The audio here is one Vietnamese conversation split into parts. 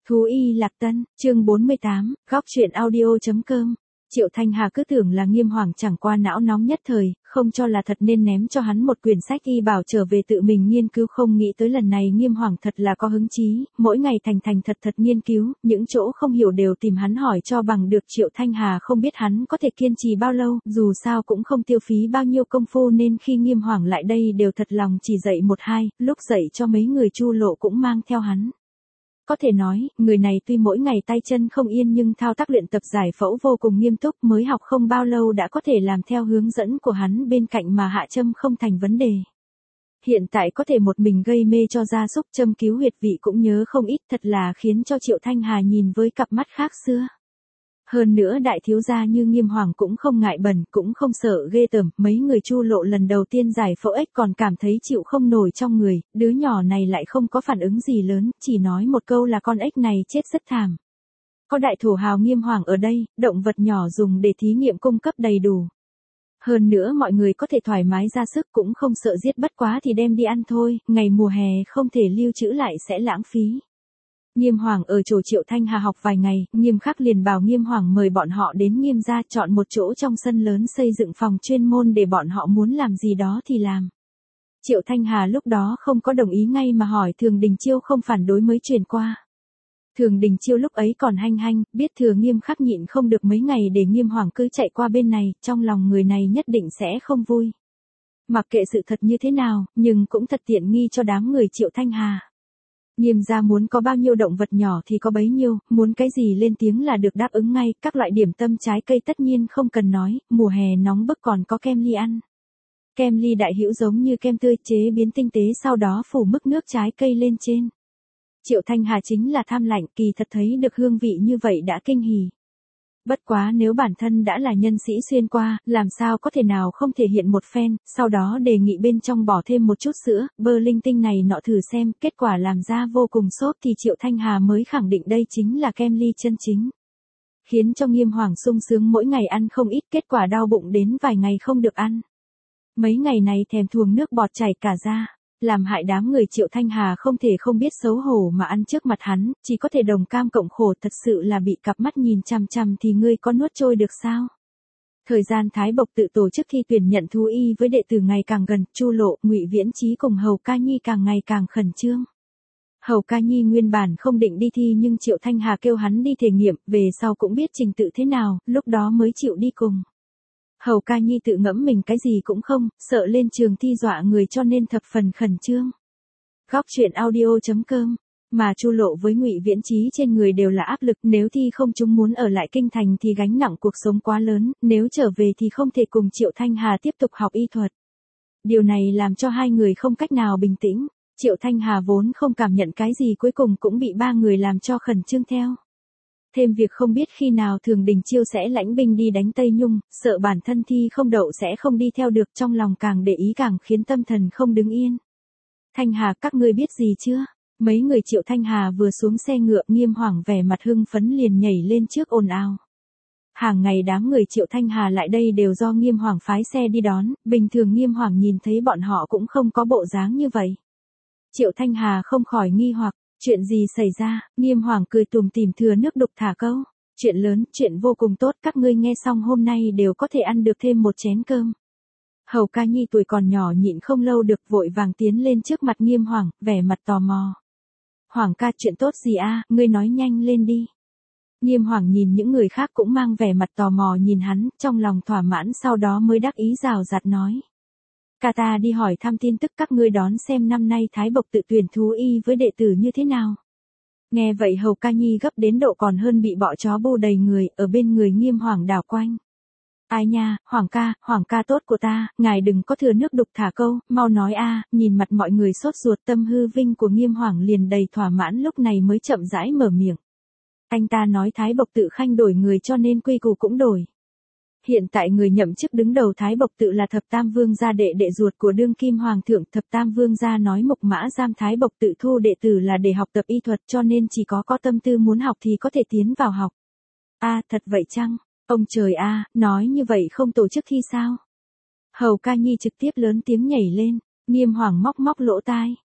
Thú y Lạc Tân, chương 48, góc truyện audio.com. Triệu Thanh Hà cứ tưởng là Nghiêm Hoàng chẳng qua não nóng nhất thời, không cho là thật nên ném cho hắn một quyển sách y bảo trở về tự mình nghiên cứu, không nghĩ tới lần này Nghiêm Hoàng thật là có hứng chí, mỗi ngày thành thật nghiên cứu, những chỗ không hiểu đều tìm hắn hỏi cho bằng được. Triệu Thanh Hà không biết hắn có thể kiên trì bao lâu, dù sao cũng không tiêu phí bao nhiêu công phu nên khi Nghiêm Hoàng lại đây đều thật lòng chỉ dạy một hai, lúc dạy cho mấy người Chu Lộ cũng mang theo hắn. Có thể nói, người này tuy mỗi ngày tay chân không yên nhưng thao tác luyện tập giải phẫu vô cùng nghiêm túc, mới học không bao lâu đã có thể làm theo hướng dẫn của hắn bên cạnh mà hạ châm không thành vấn đề. Hiện tại có thể một mình gây mê cho gia súc, châm cứu huyệt vị cũng nhớ không ít, thật là khiến cho Triệu Thanh Hà nhìn với cặp mắt khác xưa. Hơn nữa đại thiếu gia như Nghiêm Hoàng cũng không ngại bẩn, cũng không sợ ghê tởm, mấy người Chu Lộ lần đầu tiên giải phẫu ếch còn cảm thấy chịu không nổi trong người, đứa nhỏ này lại không có phản ứng gì lớn, chỉ nói một câu là con ếch này chết rất thảm. Có đại thổ hào Nghiêm Hoàng ở đây, động vật nhỏ dùng để thí nghiệm cung cấp đầy đủ. Hơn nữa mọi người có thể thoải mái ra sức, cũng không sợ giết, bất quá thì đem đi ăn thôi, ngày mùa hè không thể lưu trữ lại sẽ lãng phí. Nghiêm Hoàng ở chỗ Triệu Thanh Hà học vài ngày, Nghiêm Khắc liền bảo Nghiêm Hoàng mời bọn họ đến Nghiêm gia chọn một chỗ trong sân lớn xây dựng phòng chuyên môn để bọn họ muốn làm gì đó thì làm. Triệu Thanh Hà lúc đó không có đồng ý ngay mà hỏi Thường Đình Chiêu không phản đối mới truyền qua. Thường Đình Chiêu lúc ấy còn hanh, biết thừa Nghiêm Khắc nhịn không được mấy ngày để Nghiêm Hoàng cứ chạy qua bên này, trong lòng người này nhất định sẽ không vui. Mặc kệ sự thật như thế nào, nhưng cũng thật tiện nghi cho đám người Triệu Thanh Hà. Nghiêm gia muốn có bao nhiêu động vật nhỏ thì có bấy nhiêu, muốn cái gì lên tiếng là được đáp ứng ngay, các loại điểm tâm trái cây tất nhiên không cần nói, mùa hè nóng bức còn có kem ly ăn. Kem ly đại hữu giống như kem tươi chế biến tinh tế sau đó phủ mức nước trái cây lên trên. Triệu Thanh Hà chính là tham lạnh, kỳ thật thấy được hương vị như vậy đã kinh hỉ. Bất quá nếu bản thân đã là nhân sĩ xuyên qua, làm sao có thể nào không thể hiện một phen, sau đó đề nghị bên trong bỏ thêm một chút sữa, bơ linh tinh này nọ thử xem, kết quả làm ra vô cùng sốt thì Triệu Thanh Hà mới khẳng định đây chính là kem ly chân chính. Khiến cho Nghiêm Hoàng sung sướng mỗi ngày ăn không ít, kết quả đau bụng đến vài ngày không được ăn. Mấy ngày này thèm thuồng nước bọt chảy cả ra. Làm hại đám người Triệu Thanh Hà không thể không biết xấu hổ mà ăn trước mặt hắn, chỉ có thể đồng cam cộng khổ, thật sự là bị cặp mắt nhìn chằm thì ngươi có nuốt trôi được sao? Thời gian Thái Bộc tự tổ chức thi tuyển nhận thú y với đệ tử ngày càng gần, Chu Lộ, Ngụy Viễn Chí cùng Hầu Ca Nhi càng ngày càng khẩn trương. Hầu Ca Nhi nguyên bản không định đi thi nhưng Triệu Thanh Hà kêu hắn đi thể nghiệm, về sau cũng biết trình tự thế nào, lúc đó mới chịu đi cùng. Hầu Ca Nhi tự ngẫm mình cái gì cũng không, sợ lên trường thi dọa người cho nên thập phần khẩn trương. Góc truyện audio.com. Mà Chu Lộ với Ngụy Viễn Chí trên người đều là áp lực, nếu thi không chúng muốn ở lại kinh thành thì gánh nặng cuộc sống quá lớn, nếu trở về thì không thể cùng Triệu Thanh Hà tiếp tục học y thuật. Điều này làm cho hai người không cách nào bình tĩnh, Triệu Thanh Hà vốn không cảm nhận cái gì cuối cùng cũng bị ba người làm cho khẩn trương theo. Thêm việc không biết khi nào Thường Đình Chiêu sẽ lãnh binh đi đánh Tây Nhung, sợ bản thân thi không đậu sẽ không đi theo được, trong lòng càng để ý càng khiến tâm thần không đứng yên. Thanh Hà, các ngươi biết gì chưa? Mấy người Triệu Thanh Hà vừa xuống xe ngựa, Nghiêm Hoàng vẻ mặt hưng phấn liền nhảy lên trước ồn ào. Hàng ngày đám người Triệu Thanh Hà lại đây đều do Nghiêm Hoàng phái xe đi đón, bình thường Nghiêm Hoàng nhìn thấy bọn họ cũng không có bộ dáng như vậy. Triệu Thanh Hà không khỏi nghi hoặc. Chuyện gì xảy ra? Nghiêm Hoàng cười tủm tỉm thừa nước đục thả câu. Chuyện lớn, chuyện vô cùng tốt, các ngươi nghe xong hôm nay đều có thể ăn được thêm một chén cơm. Hầu Ca Nhi tuổi còn nhỏ nhịn không lâu được vội vàng tiến lên trước mặt Nghiêm Hoàng, vẻ mặt tò mò. Hoàng ca, chuyện tốt gì a? Ngươi nói nhanh lên đi. Nghiêm Hoàng nhìn những người khác cũng mang vẻ mặt tò mò nhìn hắn, trong lòng thỏa mãn sau đó mới đắc ý rào rạt nói. Ca ta đi hỏi thăm tin tức các ngươi đón xem năm nay Thái Bộc tự tuyển thú y với đệ tử như thế nào. Nghe vậy Hầu Ca Nhi gấp đến độ còn hơn bị bọ chó bu đầy người, ở bên người Nghiêm Hoàng đảo quanh. Ai nha, Hoàng ca tốt của ta, ngài đừng có thừa nước đục thả câu, mau nói a. Nhìn mặt mọi người sốt ruột, tâm hư vinh của Nghiêm Hoàng liền đầy thỏa mãn, lúc này mới chậm rãi mở miệng. Anh ta nói Thái Bộc tự khanh đổi người cho nên quy củ cũng đổi. Hiện tại người nhậm chức đứng đầu Thái Bộc tự là Thập Tam Vương gia đệ ruột của đương kim hoàng thượng. Thập Tam Vương gia nói Mục Mã giam Thái Bộc tự thu đệ tử là để học tập y thuật, cho nên chỉ có tâm tư muốn học thì có thể tiến vào học. A, thật vậy chăng? Ông trời a, nói như vậy không tổ chức thi sao? Hầu Ca Nhi trực tiếp lớn tiếng nhảy lên, Nghiêm Hoàng móc lỗ tai.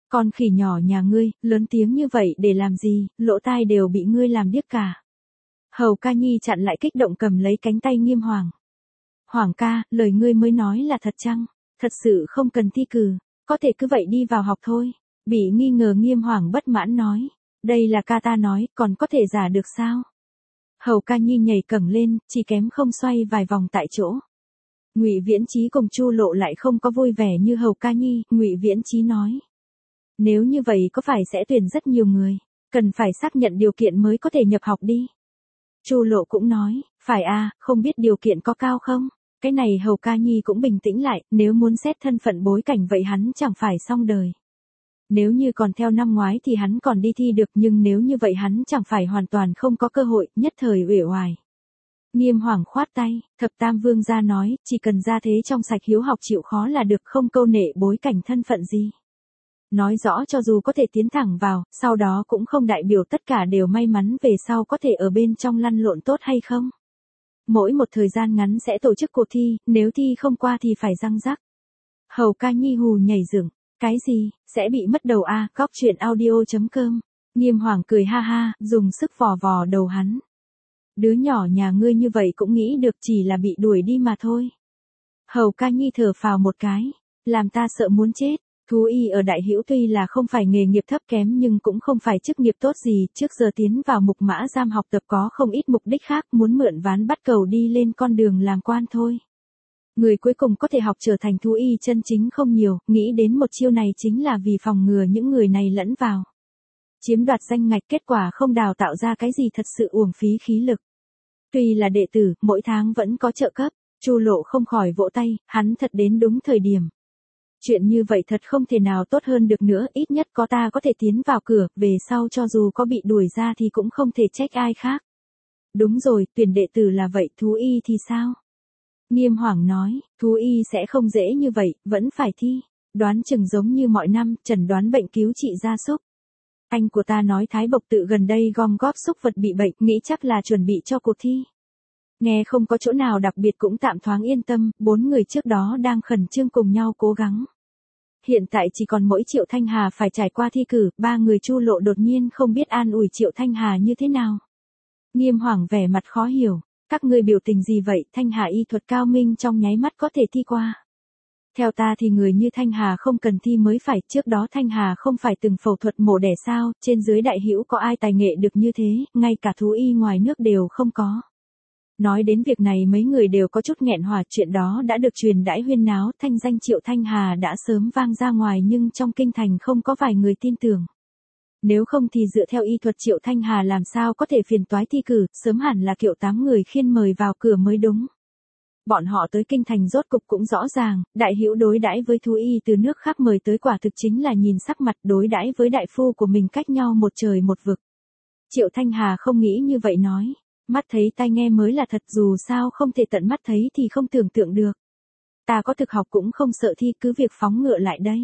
Con khỉ nhỏ nhà ngươi, lớn tiếng như vậy để làm gì, lỗ tai đều bị ngươi làm điếc cả. Hầu Ca Nhi chặn lại kích động cầm lấy cánh tay Nghiêm Hoàng. Hoàng ca, lời ngươi mới nói là thật chăng? Thật sự không cần thi cử, có thể cứ vậy đi vào học thôi. Bị nghi ngờ Nghiêm Hoàng bất mãn nói. Đây là ca ta nói, còn có thể giả được sao? Hầu Ca Nhi nhảy cẫng lên, chỉ kém không xoay vài vòng tại chỗ. Ngụy Viễn Chí cùng Chu Lộ lại không có vui vẻ như Hầu Ca Nhi, Ngụy Viễn Chí nói. Nếu như vậy có phải sẽ tuyển rất nhiều người, cần phải xác nhận điều kiện mới có thể nhập học đi. Chu Lộ cũng nói, phải à, không biết điều kiện có cao không? Cái này Hầu Ca Nhi cũng bình tĩnh lại, nếu muốn xét thân phận bối cảnh vậy hắn chẳng phải xong đời. Nếu như còn theo năm ngoái thì hắn còn đi thi được, nhưng nếu như vậy hắn chẳng phải hoàn toàn không có cơ hội, nhất thời uể oải. Nghiêm Hoàng khoát tay, Thập Tam Vương gia nói, chỉ cần ra thế trong sạch hiếu học chịu khó là được, không câu nệ bối cảnh thân phận gì. Nói rõ cho dù có thể tiến thẳng vào, sau đó cũng không đại biểu tất cả đều may mắn về sau có thể ở bên trong lăn lộn tốt hay không. Mỗi một thời gian ngắn sẽ tổ chức cuộc thi, nếu thi không qua thì phải răng rắc. Hầu Ca Nhi hù nhảy dựng, cái gì, sẽ bị mất đầu à, góc chuyện audio.com. Nghiêm Hoàng cười ha ha, dùng sức vò vò đầu hắn. Đứa nhỏ nhà ngươi như vậy cũng nghĩ được, chỉ là bị đuổi đi mà thôi. Hầu Ca Nhi thở phào một cái, làm ta sợ muốn chết. Thú y ở Đại Hữu tuy là không phải nghề nghiệp thấp kém nhưng cũng không phải chức nghiệp tốt gì, trước giờ tiến vào Mục Mã Giam học tập có không ít mục đích khác, muốn mượn ván bắt cầu đi lên con đường làm quan thôi. Người cuối cùng có thể học trở thành thú y chân chính không nhiều, nghĩ đến một chiêu này chính là vì phòng ngừa những người này lẫn vào. Chiếm đoạt danh ngạch, kết quả không đào tạo ra cái gì, thật sự uổng phí khí lực. Tuy là đệ tử, mỗi tháng vẫn có trợ cấp, Chu Lộ không khỏi vỗ tay, hắn thật đến đúng thời điểm. Chuyện như vậy thật không thể nào tốt hơn được nữa, ít nhất có ta có thể tiến vào cửa, về sau cho dù có bị đuổi ra thì cũng không thể trách ai khác. Đúng rồi, tuyển đệ tử là vậy, thú y thì sao? Nghiêm Hoàng nói, thú y sẽ không dễ như vậy, vẫn phải thi. Đoán chừng giống như mọi năm, chẩn đoán bệnh cứu trị gia súc. Anh của ta nói Thái Bộc Tự gần đây gom góp súc vật bị bệnh, nghĩ chắc là chuẩn bị cho cuộc thi. Nghe không có chỗ nào đặc biệt cũng tạm thoáng yên tâm, 4 người trước đó đang khẩn trương cùng nhau cố gắng. Hiện tại chỉ còn mỗi Triệu Thanh Hà phải trải qua thi cử, 3 người Chu Lộ đột nhiên không biết an ủi Triệu Thanh Hà như thế nào. Nghiêm Hoàng vẻ mặt khó hiểu, các ngươi biểu tình gì vậy, Thanh Hà y thuật cao minh trong nháy mắt có thể thi qua. Theo ta thì người như Thanh Hà không cần thi mới phải, trước đó Thanh Hà không phải từng phẫu thuật mổ đẻ sao, trên dưới Đại Hữu có ai tài nghệ được như thế, ngay cả thú y ngoài nước đều không có. Nói đến việc này mấy người đều có chút nghẹn hỏa, chuyện đó đã được truyền đãi huyên náo, thanh danh Triệu Thanh Hà đã sớm vang ra ngoài nhưng trong kinh thành không có vài người tin tưởng. Nếu không thì dựa theo y thuật Triệu Thanh Hà làm sao có thể phiền toái thi cử, sớm hẳn là Kiệu 8 người khiên mời vào cửa mới đúng. Bọn họ tới kinh thành rốt cục cũng rõ ràng, Đại Hữu đối đãi với thú y từ nước khác mời tới quả thực chính là nhìn sắc mặt, đối đãi với đại phu của mình cách nhau một trời một vực. Triệu Thanh Hà không nghĩ như vậy nói. Mắt thấy tai nghe mới là thật, dù sao không thể tận mắt thấy thì không tưởng tượng được. Ta có thực học cũng không sợ thi, cứ việc phóng ngựa lại đây.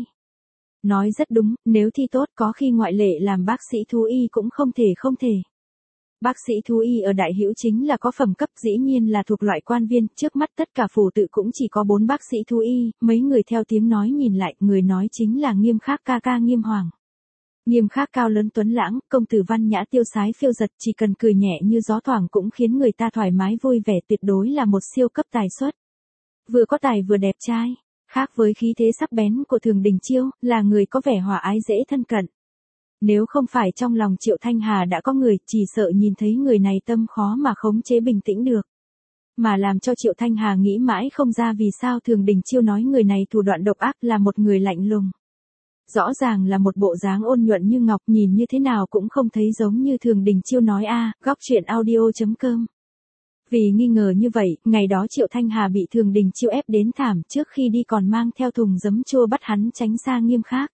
Nói rất đúng, nếu thi tốt có khi ngoại lệ làm bác sĩ thú y cũng không thể. Bác sĩ thú y ở Đại Hữu chính là có phẩm cấp, dĩ nhiên là thuộc loại quan viên, trước mắt tất cả phủ tự cũng chỉ có 4 bác sĩ thú y, mấy người theo tiếng nói nhìn lại, người nói chính là Nghiêm Khắc ca ca Nghiêm Hoàng. Nghiêm Khắc cao lớn tuấn lãng, công tử văn nhã tiêu sái phiêu giật, chỉ cần cười nhẹ như gió thoảng cũng khiến người ta thoải mái vui vẻ, tuyệt đối là một siêu cấp tài xuất. Vừa có tài vừa đẹp trai, khác với khí thế sắc bén của Thường Đình Chiêu, là người có vẻ hòa ái dễ thân cận. Nếu không phải trong lòng Triệu Thanh Hà đã có người, chỉ sợ nhìn thấy người này tâm khó mà khống chế bình tĩnh được. Mà làm cho Triệu Thanh Hà nghĩ mãi không ra vì sao Thường Đình Chiêu nói người này thủ đoạn độc ác, là một người lạnh lùng. Rõ ràng là một bộ dáng ôn nhuận như ngọc, nhìn như thế nào cũng không thấy giống như Thường Đình Chiêu nói a. Góc chuyện audio.com. Vì nghi ngờ như vậy, ngày đó Triệu Thanh Hà bị Thường Đình Chiêu ép đến thảm, trước khi đi còn mang theo thùng giấm chua bắt hắn tránh xa Nghiêm Khắc.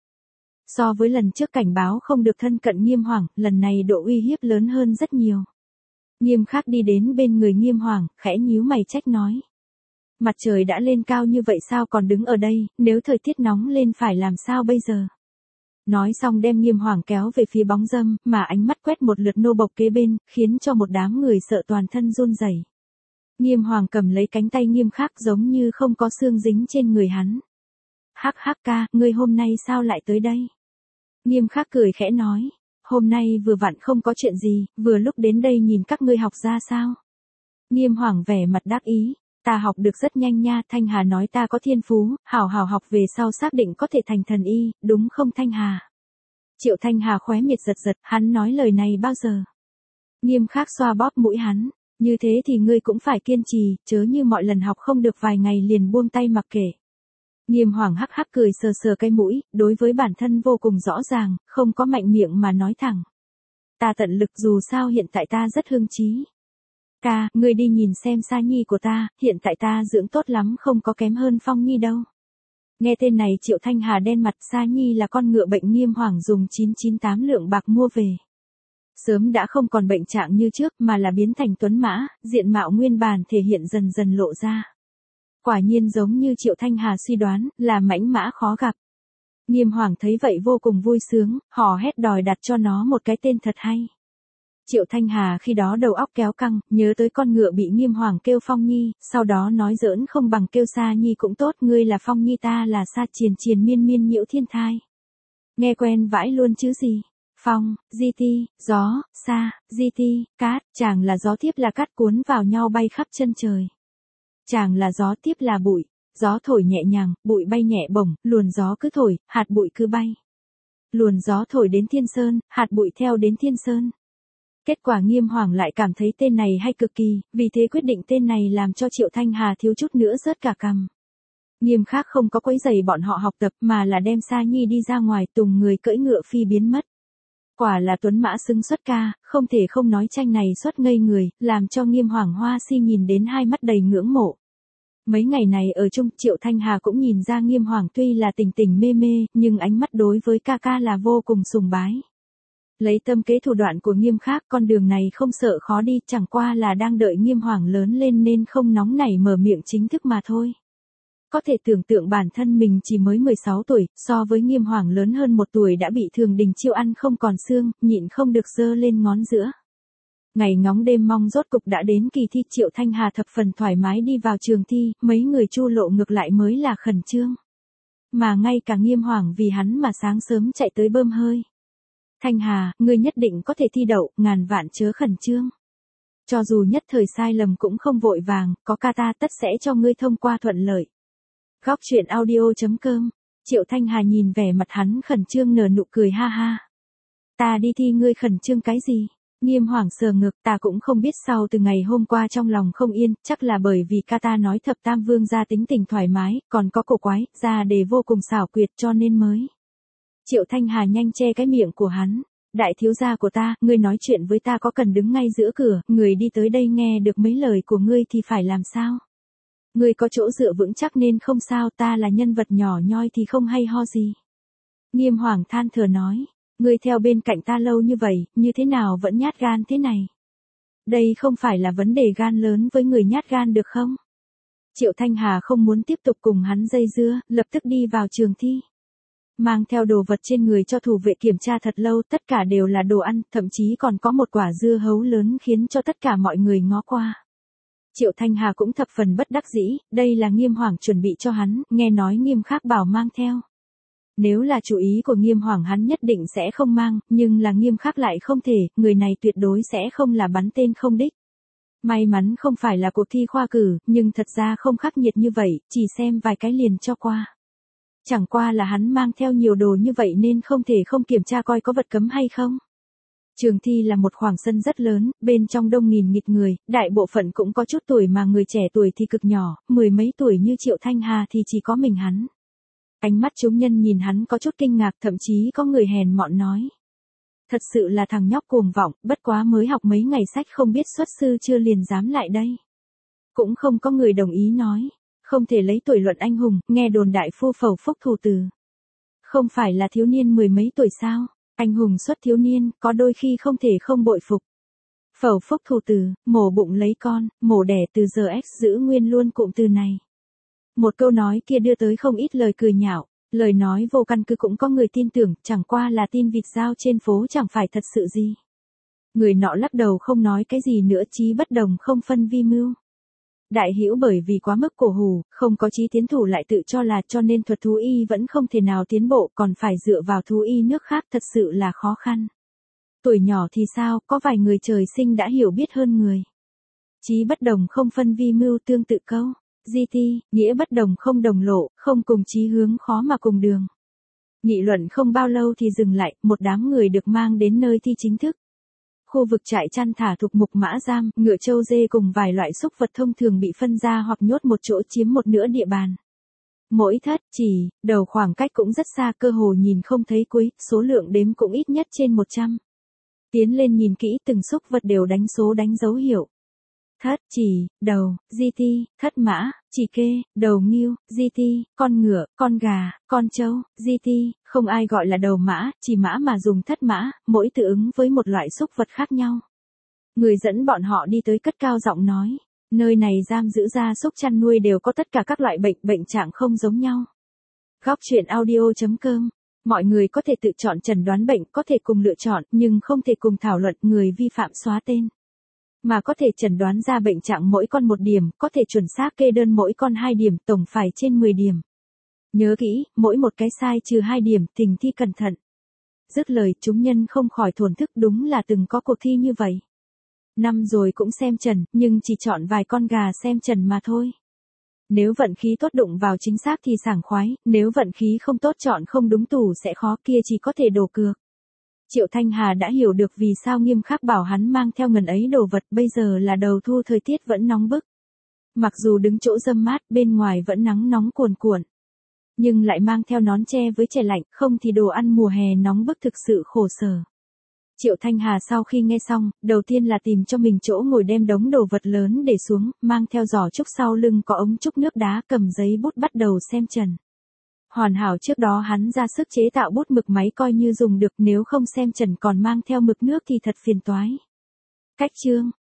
So với lần trước cảnh báo không được thân cận Nghiêm Hoàng, lần này độ uy hiếp lớn hơn rất nhiều. Nghiêm Khắc đi đến bên người Nghiêm Hoàng, khẽ nhíu mày trách nói. Mặt trời đã lên cao như vậy sao còn đứng ở đây, nếu thời tiết nóng lên phải làm sao bây giờ? Nói xong đem Nghiêm Hoàng kéo về phía bóng râm, mà ánh mắt quét một lượt nô bộc kế bên, khiến cho một đám người sợ toàn thân run rẩy. Nghiêm Hoàng cầm lấy cánh tay Nghiêm Khắc giống như không có xương dính trên người hắn. Hắc hắc ca, ngươi hôm nay sao lại tới đây? Nghiêm Khắc cười khẽ nói, hôm nay vừa vặn không có chuyện gì, vừa lúc đến đây nhìn các ngươi học ra sao. Nghiêm Hoàng vẻ mặt đắc ý, ta học được rất nhanh nha, Thanh Hà nói ta có thiên phú, hảo hảo học về sau xác định có thể thành thần y, đúng không Thanh Hà? Triệu Thanh Hà khóe miệt giật giật, hắn nói lời này bao giờ? Nghiêm Khắc xoa bóp mũi hắn, như thế thì ngươi cũng phải kiên trì, chớ như mọi lần học không được vài ngày liền buông tay mặc kệ. Nghiêm Hoàng hắc hắc cười sờ sờ cái mũi, đối với bản thân vô cùng rõ ràng, không có mạnh miệng mà nói thẳng. Ta tận lực dù sao hiện tại ta rất hưng trí. Ca, ngươi đi nhìn xem Sa Nhi của ta, hiện tại ta dưỡng tốt lắm không có kém hơn Phong Nhi đâu. Nghe tên này Triệu Thanh Hà đen mặt, Sa Nhi là con ngựa bệnh Nghiêm Hoàng dùng 998 lượng bạc mua về. Sớm đã không còn bệnh trạng như trước mà là biến thành tuấn mã, diện mạo nguyên bản thể hiện dần dần lộ ra. Quả nhiên giống như Triệu Thanh Hà suy đoán, là mãnh mã khó gặp. Nghiêm Hoàng thấy vậy vô cùng vui sướng, hò hét đòi đặt cho nó một cái tên thật hay. Triệu Thanh Hà khi đó đầu óc kéo căng, nhớ tới con ngựa bị Nghiêm Hoàng kêu Phong Nhi, sau đó nói giỡn không bằng kêu Sa Nhi cũng tốt, ngươi là Phong Nhi ta là Sa triền triền miên miên nhiễu thiên thai. Nghe quen vãi luôn chứ gì. Phong, di ti, gió, sa, di ti, cát, chàng là gió tiếp là cát cuốn vào nhau bay khắp chân trời. Chàng là gió tiếp là bụi, gió thổi nhẹ nhàng, bụi bay nhẹ bổng, luồn gió cứ thổi, hạt bụi cứ bay. Luồn gió thổi đến Thiên Sơn, hạt bụi theo đến Thiên Sơn. Kết quả Nghiêm Hoàng lại cảm thấy tên này hay cực kỳ, vì thế quyết định tên này làm cho Triệu Thanh Hà thiếu chút nữa rớt cả cằm. Nghiêm Khắc không có quấy rầy bọn họ học tập mà là đem Sa Nhi đi ra ngoài tùng người cưỡi ngựa phi biến mất. Quả là tuấn mã xứng xuất ca, không thể không nói tranh này xuất ngây người, làm cho Nghiêm Hoàng Hoa Si nhìn đến hai mắt đầy ngưỡng mộ. Mấy ngày này ở chung Triệu Thanh Hà cũng nhìn ra Nghiêm Hoàng tuy là tình tình mê mê, nhưng ánh mắt đối với ca ca là vô cùng sùng bái. Lấy tâm kế thủ đoạn của Nghiêm Khắc con đường này không sợ khó đi, chẳng qua là đang đợi Nghiêm Hoàng lớn lên nên không nóng nảy mở miệng chính thức mà thôi. Có thể tưởng tượng bản thân mình chỉ mới 16 tuổi, so với Nghiêm Hoàng lớn hơn 1 tuổi đã bị Thường Đình Chiêu ăn không còn xương, nhịn không được giơ lên ngón giữa. Ngày ngóng đêm mong rốt cục đã đến kỳ thi, Triệu Thanh Hà thập phần thoải mái đi vào trường thi, mấy người Chu Lộ ngược lại mới là khẩn trương. Mà ngay cả Nghiêm Hoàng vì hắn mà sáng sớm chạy tới bơm hơi. Thanh Hà, ngươi nhất định có thể thi đậu, ngàn vạn chớ khẩn trương. Cho dù nhất thời sai lầm cũng không vội vàng, có ca ta tất sẽ cho ngươi thông qua thuận lợi. Góc truyện audio.com, Triệu Thanh Hà nhìn vẻ mặt hắn khẩn trương nở nụ cười ha ha. Ta đi thi ngươi khẩn trương cái gì? Nghiêm Hoàng sờ ngực, ta cũng không biết sau từ ngày hôm qua trong lòng không yên, chắc là bởi vì ca ta nói Thập Tam Vương gia tính tình thoải mái, còn có cổ quái, ra đề vô cùng xảo quyệt cho nên mới. Triệu Thanh Hà nhanh che cái miệng của hắn. Đại thiếu gia của ta, ngươi nói chuyện với ta có cần đứng ngay giữa cửa, người đi tới đây nghe được mấy lời của ngươi thì phải làm sao? Ngươi có chỗ dựa vững chắc nên không sao, ta là nhân vật nhỏ nhoi thì không hay ho gì. Nghiêm Hoàng than thở nói, ngươi theo bên cạnh ta lâu như vậy, như thế nào vẫn nhát gan thế này? Đây không phải là vấn đề gan lớn với người nhát gan được không? Triệu Thanh Hà không muốn tiếp tục cùng hắn dây dưa, lập tức đi vào trường thi. Mang theo đồ vật trên người cho thủ vệ kiểm tra thật lâu, tất cả đều là đồ ăn, thậm chí còn có một quả dưa hấu lớn khiến cho tất cả mọi người ngó qua. Triệu Thanh Hà cũng thập phần bất đắc dĩ, đây là Nghiêm Hoàng chuẩn bị cho hắn, nghe nói Nghiêm Khắc bảo mang theo. Nếu là chủ ý của Nghiêm Hoàng hắn nhất định sẽ không mang, nhưng là Nghiêm Khắc lại không thể, người này tuyệt đối sẽ không là bắn tên không đích. May mắn không phải là cuộc thi khoa cử, nhưng thật ra không khắc nghiệt như vậy, chỉ xem vài cái liền cho qua. Chẳng qua là hắn mang theo nhiều đồ như vậy nên không thể không kiểm tra coi có vật cấm hay không. Trường thi là một khoảng sân rất lớn, bên trong đông nghìn nghịt người, đại bộ phận cũng có chút tuổi mà người trẻ tuổi thì cực nhỏ, 10 mấy tuổi như Triệu Thanh Hà thì chỉ có mình hắn. Ánh mắt chúng nhân nhìn hắn có chút kinh ngạc, thậm chí có người hèn mọn nói. Thật sự là thằng nhóc cuồng vọng, bất quá mới học mấy ngày sách không biết xuất sư chưa liền dám lại đây. Cũng không có người đồng ý nói. Không thể lấy tuổi luận anh hùng, nghe đồn đại phu Phẩu Phúc Thủ Từ. Không phải là thiếu niên 10 mấy tuổi sao? Anh hùng xuất thiếu niên, có đôi khi không thể không bội phục. Phẩu Phúc Thủ Từ, mổ bụng lấy con, mổ đẻ từ giờ X giữ nguyên luôn cụm từ này. Một câu nói kia đưa tới không ít lời cười nhạo, lời nói vô căn cứ cũng có người tin tưởng, chẳng qua là tin vịt giao trên phố chẳng phải thật sự gì. Người nọ lắc đầu không nói cái gì nữa, chí bất đồng không phân vi mưu. Đại hữu bởi vì quá mức cổ hủ, không có chí tiến thủ lại tự cho là cho nên thuật thú y vẫn không thể nào tiến bộ, còn phải dựa vào thú y nước khác thật sự là khó khăn. Tuổi nhỏ thì sao, có vài người trời sinh đã hiểu biết hơn người. Chí bất đồng không phân vi mưu, tương tự câu. GT, nghĩa bất đồng không đồng lộ, không cùng chí hướng khó mà cùng đường. Nghị luận không bao lâu thì dừng lại, một đám người được mang đến nơi thi chính thức. Khu vực trại chăn thả thuộc mục mã giam, ngựa trâu dê cùng vài loại súc vật thông thường bị phân ra hoặc nhốt một chỗ chiếm một nửa địa bàn. Mỗi thất, chỉ, đầu khoảng cách cũng rất xa, cơ hồ nhìn không thấy cuối, số lượng đếm cũng ít nhất trên 100. Tiến lên nhìn kỹ, từng súc vật đều đánh số đánh dấu hiệu. Thất, chỉ, đầu, GT, thất mã, chỉ kê, đầu ngưu, GT, con ngựa, con gà, con trâu, GT, không ai gọi là đầu mã, chỉ mã mà dùng thất mã, mỗi tự ứng với một loại súc vật khác nhau. Người dẫn bọn họ đi tới cất cao giọng nói, nơi này giam giữ gia súc chăn nuôi đều có tất cả các loại bệnh trạng không giống nhau. Góc truyện audio.com. Mọi người có thể tự chọn chẩn đoán bệnh, có thể cùng lựa chọn, nhưng không thể cùng thảo luận người vi phạm xóa tên. Mà có thể chẩn đoán ra bệnh trạng mỗi con 1 điểm, có thể chuẩn xác kê đơn mỗi con 2 điểm, tổng phải trên 10 điểm. Nhớ kỹ, mỗi một cái sai trừ 2 điểm, tình thi cẩn thận. Dứt lời, chúng nhân không khỏi thổn thức, đúng là từng có cuộc thi như vậy. Năm rồi cũng xem trần, nhưng chỉ chọn vài con gà xem trần mà thôi. Nếu vận khí tốt đụng vào chính xác thì sảng khoái, nếu vận khí không tốt chọn không đúng tủ sẽ khó, kia chỉ có thể đổ cược. Triệu Thanh Hà đã hiểu được vì sao Nghiêm Khắc bảo hắn mang theo ngần ấy đồ vật, bây giờ là đầu thu, thời tiết vẫn nóng bức. Mặc dù đứng chỗ râm mát, bên ngoài vẫn nắng nóng cuồn cuộn. Nhưng lại mang theo nón che với trời lạnh, không thì đồ ăn mùa hè nóng bức thực sự khổ sở. Triệu Thanh Hà sau khi nghe xong, đầu tiên là tìm cho mình chỗ ngồi, đem đống đồ vật lớn để xuống, mang theo giỏ trúc sau lưng có ống trúc nước đá, cầm giấy bút bắt đầu xem trần. Hoàn hảo trước đó hắn ra sức chế tạo bút mực máy coi như dùng được, nếu không xem trần còn mang theo mực nước thì thật phiền toái. Cách chương,